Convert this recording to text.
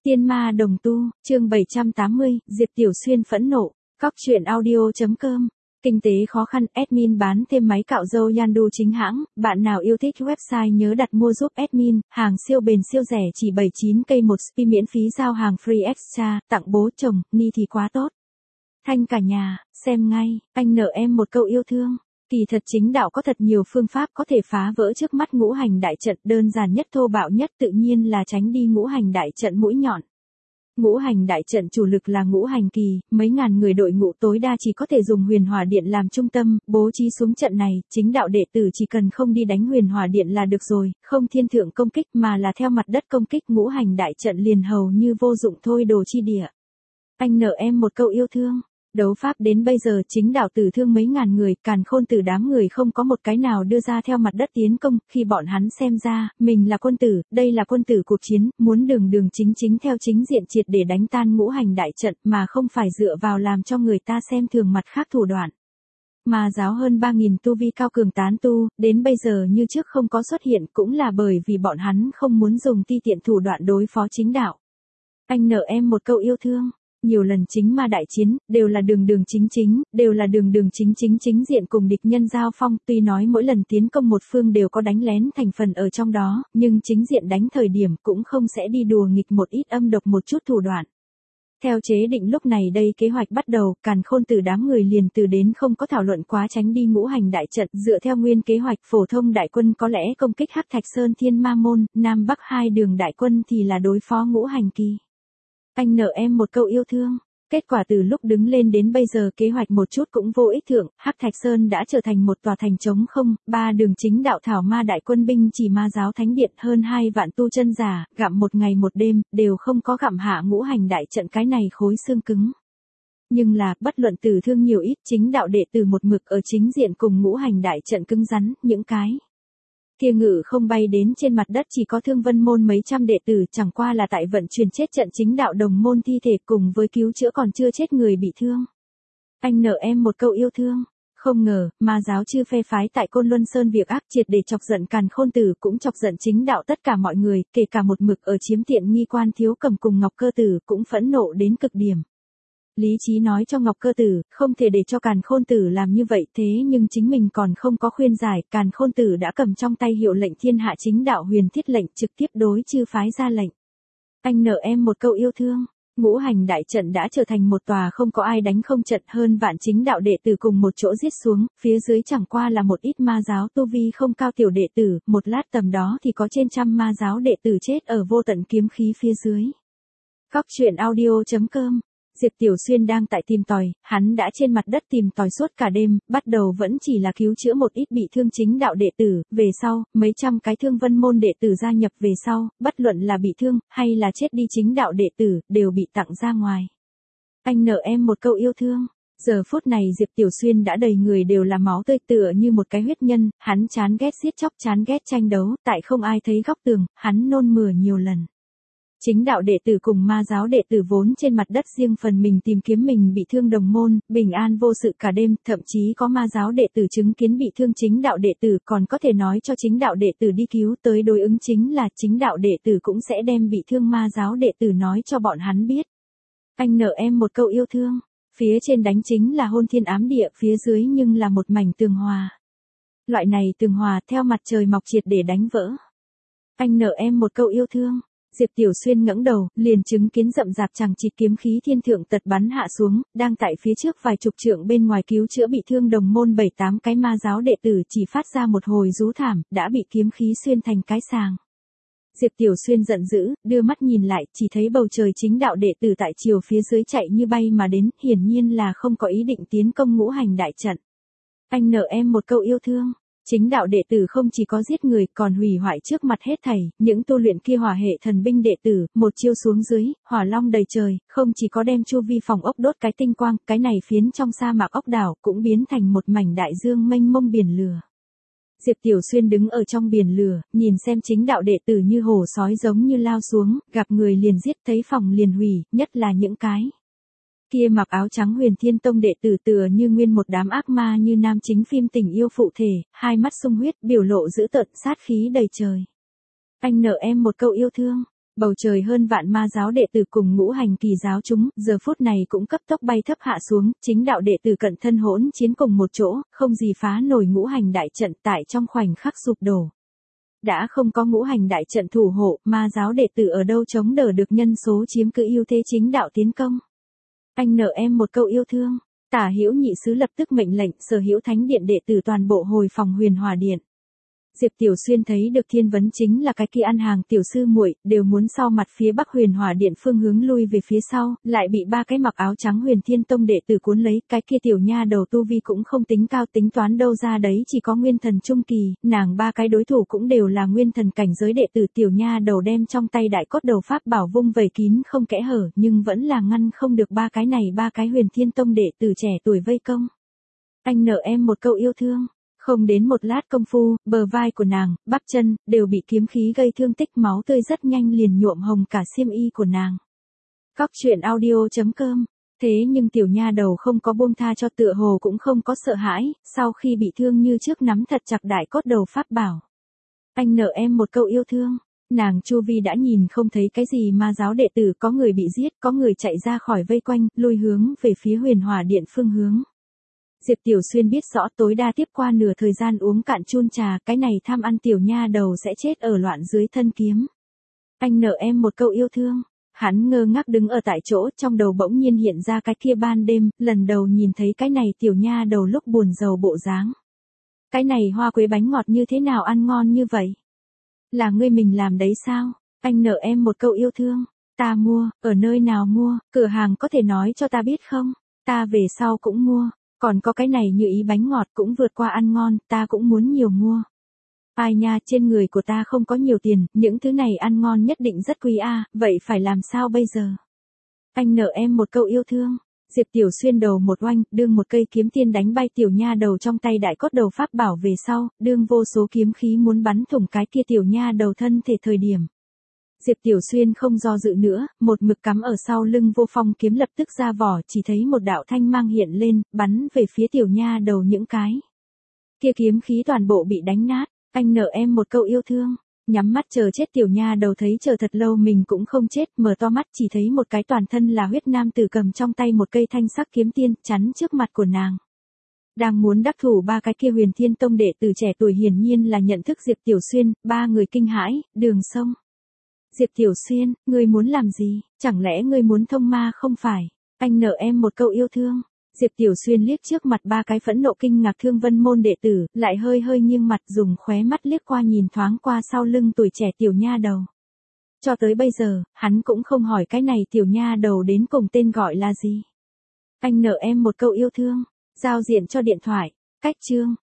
Tiên ma đồng tu, chương 780, Diệp Tiểu Xuyên phẫn nộ, Cóc truyện audio.com. Kinh tế khó khăn, admin bán thêm máy cạo râu Yandu chính hãng, bạn nào yêu thích website nhớ đặt mua giúp admin, hàng siêu bền siêu rẻ chỉ 79k một spi miễn phí giao hàng free extra, tặng bố chồng, ni thì quá tốt. Thanh cả nhà, xem ngay, anh nợ em một câu yêu thương. Kỳ thật chính đạo có thật nhiều phương pháp có thể phá vỡ trước mắt ngũ hành đại trận, đơn giản nhất thô bạo nhất tự nhiên là tránh đi ngũ hành đại trận mũi nhọn. Ngũ hành đại trận chủ lực là ngũ hành kỳ, mấy ngàn người đội ngũ tối đa chỉ có thể dùng huyền hỏa điện làm trung tâm, bố trí xuống trận này, chính đạo đệ tử chỉ cần không đi đánh huyền hỏa điện là được rồi, không thiên thượng công kích mà là theo mặt đất công kích, ngũ hành đại trận liền hầu như vô dụng thôi đồ chi địa. Anh nợ em một câu yêu thương. Đấu pháp đến bây giờ chính đạo tử thương mấy ngàn người, càn khôn tử đám người không có một cái nào đưa ra theo mặt đất tiến công, khi bọn hắn xem ra, mình là quân tử, đây là quân tử cuộc chiến, muốn đường đường chính chính theo chính diện triệt để đánh tan ngũ hành đại trận mà không phải dựa vào làm cho người ta xem thường mặt khác thủ đoạn. Mà giáo hơn 3.000 tu vi cao cường tán tu, đến bây giờ như trước không có xuất hiện cũng là bởi vì bọn hắn không muốn dùng ti tiện thủ đoạn đối phó chính đạo. Anh nợ em một câu yêu thương. Nhiều lần chính ma đại chiến, đều là đường đường chính chính diện cùng địch nhân giao phong, tuy nói mỗi lần tiến công một phương đều có đánh lén thành phần ở trong đó, nhưng chính diện đánh thời điểm cũng không sẽ đi đùa nghịch một ít âm độc một chút thủ đoạn. Theo chế định lúc này đây kế hoạch bắt đầu, càn khôn tử đám người liền từ đến không có thảo luận quá tránh đi ngũ hành đại trận, dựa theo nguyên kế hoạch phổ thông đại quân có lẽ công kích Hắc Thạch Sơn Thiên Ma Môn, Nam Bắc hai đường đại quân thì là đối phó ngũ hành kỳ. Anh nợ em một câu yêu thương. Kết quả từ lúc đứng lên đến bây giờ kế hoạch một chút cũng vô ích thượng, Hắc Thạch Sơn đã trở thành một tòa thành trống không, ba đường chính đạo thảo ma đại quân binh chỉ ma giáo thánh điện hơn 2 vạn tu chân giả, gặm một ngày một đêm, đều không có gặm hạ ngũ hành đại trận cái này khối xương cứng. Nhưng là, bất luận tử thương nhiều ít, chính đạo đệ tử một mực ở chính diện cùng ngũ hành đại trận cứng rắn, những cái kia ngự không bay đến trên mặt đất chỉ có Thương Vân môn mấy trăm đệ tử, chẳng qua là tại vận chuyển chết trận chính đạo đồng môn thi thể cùng với cứu chữa còn chưa chết người bị thương. Anh nợ em một câu yêu thương. Không ngờ, ma giáo chư phe phái tại Côn Luân Sơn việc ác triệt để chọc giận càn khôn tử, cũng chọc giận chính đạo tất cả mọi người, kể cả một mực ở chiếm tiện nghi Quan Thiếu Cầm cùng Ngọc Cơ Tử cũng phẫn nộ đến cực điểm. Lý trí nói cho Ngọc Cơ Tử, không thể để cho càn khôn tử làm như vậy, thế nhưng chính mình còn không có khuyên giải, càn khôn tử đã cầm trong tay hiệu lệnh thiên hạ chính đạo huyền thiết lệnh trực tiếp đối chư phái ra lệnh. Anh nợ em một câu yêu thương. Ngũ hành đại trận đã trở thành một tòa không có ai đánh không trận, hơn vạn chính đạo đệ tử cùng một chỗ giết xuống, phía dưới chẳng qua là một ít ma giáo tu vi không cao tiểu đệ tử, một lát tầm đó thì có trên trăm ma giáo đệ tử chết ở vô tận kiếm khí phía dưới. Cóc truyện audio.com. Diệp Tiểu Xuyên đang tại tìm tòi, hắn đã trên mặt đất tìm tòi suốt cả đêm, bắt đầu vẫn chỉ là cứu chữa một ít bị thương chính đạo đệ tử, về sau, mấy trăm cái Thương Vân môn đệ tử gia nhập về sau, bất luận là bị thương, hay là chết đi chính đạo đệ tử, đều bị tặng ra ngoài. Anh nợ em một câu yêu thương. Giờ phút này Diệp Tiểu Xuyên đã đầy người đều là máu tươi tựa như một cái huyết nhân, hắn chán ghét giết chóc, chán ghét tranh đấu, tại không ai thấy góc tường, hắn nôn mửa nhiều lần. Chính đạo đệ tử cùng ma giáo đệ tử vốn trên mặt đất riêng phần mình tìm kiếm mình bị thương đồng môn, bình an vô sự cả đêm, thậm chí có ma giáo đệ tử chứng kiến bị thương chính đạo đệ tử còn có thể nói cho chính đạo đệ tử đi cứu, tới đối ứng chính là chính đạo đệ tử cũng sẽ đem bị thương ma giáo đệ tử nói cho bọn hắn biết. Anh nợ em một câu yêu thương. Phía trên đánh chính là hôn thiên ám địa, phía dưới nhưng là một mảnh tường hòa. Loại này tường hòa theo mặt trời mọc triệt để đánh vỡ. Anh nợ em một câu yêu thương. Diệp Tiểu Xuyên ngẩng đầu, liền chứng kiến rậm rạp chằng chịt kiếm khí thiên thượng tật bắn hạ xuống, đang tại phía trước vài chục trượng bên ngoài cứu chữa bị thương đồng môn 7-8 cái ma giáo đệ tử chỉ phát ra một hồi rú thảm, đã bị kiếm khí xuyên thành cái sàng. Diệp Tiểu Xuyên giận dữ, đưa mắt nhìn lại, chỉ thấy bầu trời chính đạo đệ tử tại chiều phía dưới chạy như bay mà đến, hiển nhiên là không có ý định tiến công ngũ hành đại trận. Anh nợ em một câu yêu thương. Chính đạo đệ tử không chỉ có giết người, còn hủy hoại trước mặt hết thảy, những tu luyện kia hỏa hệ thần binh đệ tử, một chiêu xuống dưới, hỏa long đầy trời, không chỉ có đem chu vi phòng ốc đốt cái tinh quang, cái này phiến trong sa mạc ốc đảo cũng biến thành một mảnh đại dương mênh mông biển lửa. Diệp Tiểu Xuyên đứng ở trong biển lửa, nhìn xem chính đạo đệ tử như hổ sói giống như lao xuống, gặp người liền giết, thấy phòng liền hủy, nhất là những cái kia mặc áo trắng Huyền Thiên Tông đệ tử tựa như nguyên một đám ác ma như nam chính phim tình yêu phụ thể, hai mắt sung huyết, biểu lộ dữ tợn, sát khí đầy trời. Anh nợ em một câu yêu thương. Bầu trời hơn vạn ma giáo đệ tử cùng ngũ hành kỳ giáo chúng, giờ phút này cũng cấp tốc bay thấp hạ xuống, chính đạo đệ tử cận thân hỗn chiến cùng một chỗ, không gì phá nổi ngũ hành đại trận tại trong khoảnh khắc sụp đổ. Đã không có ngũ hành đại trận thủ hộ, ma giáo đệ tử ở đâu chống đỡ được nhân số chiếm cứ ưu thế chính đạo tiến công. Anh nợ em một câu yêu thương. Tả Hữu Nhị sứ lập tức mệnh lệnh sở hữu thánh điện đệ tử toàn bộ hồi phòng Huyền Hòa điện. Diệp Tiểu Xuyên thấy được Thiên Vấn chính là cái kia ăn hàng tiểu sư muội, đều muốn sau mặt phía Bắc Huyền Hòa điện phương hướng lui về phía sau, lại bị ba cái mặc áo trắng Huyền Thiên Tông đệ tử cuốn lấy, cái kia tiểu nha đầu tu vi cũng không tính cao, tính toán đâu ra đấy chỉ có nguyên thần trung kỳ, nàng ba cái đối thủ cũng đều là nguyên thần cảnh giới đệ tử, tiểu nha đầu đem trong tay đại cốt đầu pháp bảo vung vẩy kín không kẽ hở, nhưng vẫn là ngăn không được ba cái Huyền Thiên Tông đệ tử trẻ tuổi vây công. Anh nợ em một câu yêu thương. Không đến một lát công phu, bờ vai của nàng, bắp chân, đều bị kiếm khí gây thương tích, máu tươi rất nhanh liền nhuộm hồng cả xiêm y của nàng. Cóc truyện audio.com. Thế nhưng tiểu nha đầu không có buông tha cho, tựa hồ cũng không có sợ hãi, sau khi bị thương như trước nắm thật chặt đại cốt đầu pháp bảo. Anh nợ em một câu yêu thương. Nàng chu vi đã nhìn không thấy cái gì, ma giáo đệ tử có người bị giết, có người chạy ra khỏi vây quanh, lui hướng về phía Huyền Hòa điện phương hướng. Diệp Tiểu Xuyên biết rõ tối đa tiếp qua nửa thời gian uống cạn chun trà, cái này tham ăn tiểu nha đầu sẽ chết ở loạn dưới thân kiếm. Anh nợ em một câu yêu thương. Hắn ngơ ngác đứng ở tại chỗ, trong đầu bỗng nhiên hiện ra cái kia ban đêm, lần đầu nhìn thấy cái này tiểu nha đầu lúc buồn rầu bộ dáng. Cái này hoa quế bánh ngọt như thế nào ăn ngon như vậy? Là ngươi mình làm đấy sao? Anh nợ em một câu yêu thương. Ta mua, ở nơi nào mua, cửa hàng có thể nói cho ta biết không? Ta về sau cũng mua. Còn có cái này như ý bánh ngọt cũng vượt qua ăn ngon, ta cũng muốn nhiều mua. Ai nha, trên người của ta không có nhiều tiền, những thứ này ăn ngon nhất định rất quý a, vậy phải làm sao bây giờ? Anh nợ em một câu yêu thương. Diệp Tiểu Xuyên đầu một oanh, đương một cây kiếm tiên đánh bay tiểu nha đầu trong tay đại cốt đầu pháp bảo về sau, đương vô số kiếm khí muốn bắn thủng cái kia tiểu nha đầu thân thể thời điểm. Diệp Tiểu Xuyên không do dự nữa, một mực cắm ở sau lưng vô phong kiếm lập tức ra vỏ, chỉ thấy một đạo thanh mang hiện lên, bắn về phía tiểu nha đầu những cái. Kia kiếm khí toàn bộ bị đánh nát, anh nợ em một câu yêu thương. Nhắm mắt chờ chết tiểu nha đầu thấy chờ thật lâu mình cũng không chết, mở to mắt chỉ thấy một cái toàn thân là huyết nam tử cầm trong tay một cây thanh sắc kiếm tiên, chắn trước mặt của nàng. Đang muốn đắc thủ ba cái kia Huyền Thiên Tông đệ tử trẻ tuổi hiển nhiên là nhận thức Diệp Tiểu Xuyên, ba người kinh hãi, đường sông. Diệp Tiểu Xuyên, ngươi muốn làm gì, chẳng lẽ ngươi muốn thông ma không phải? Anh nợ em một câu yêu thương. Diệp Tiểu Xuyên liếc trước mặt ba cái phẫn nộ kinh ngạc Thương Vân môn đệ tử, lại hơi nghiêng mặt dùng khóe mắt liếc qua nhìn thoáng qua sau lưng tuổi trẻ tiểu nha đầu. Cho tới bây giờ, hắn cũng không hỏi cái này tiểu nha đầu đến cùng tên gọi là gì. Anh nợ em một câu yêu thương. Giao diện cho điện thoại. Cách chương.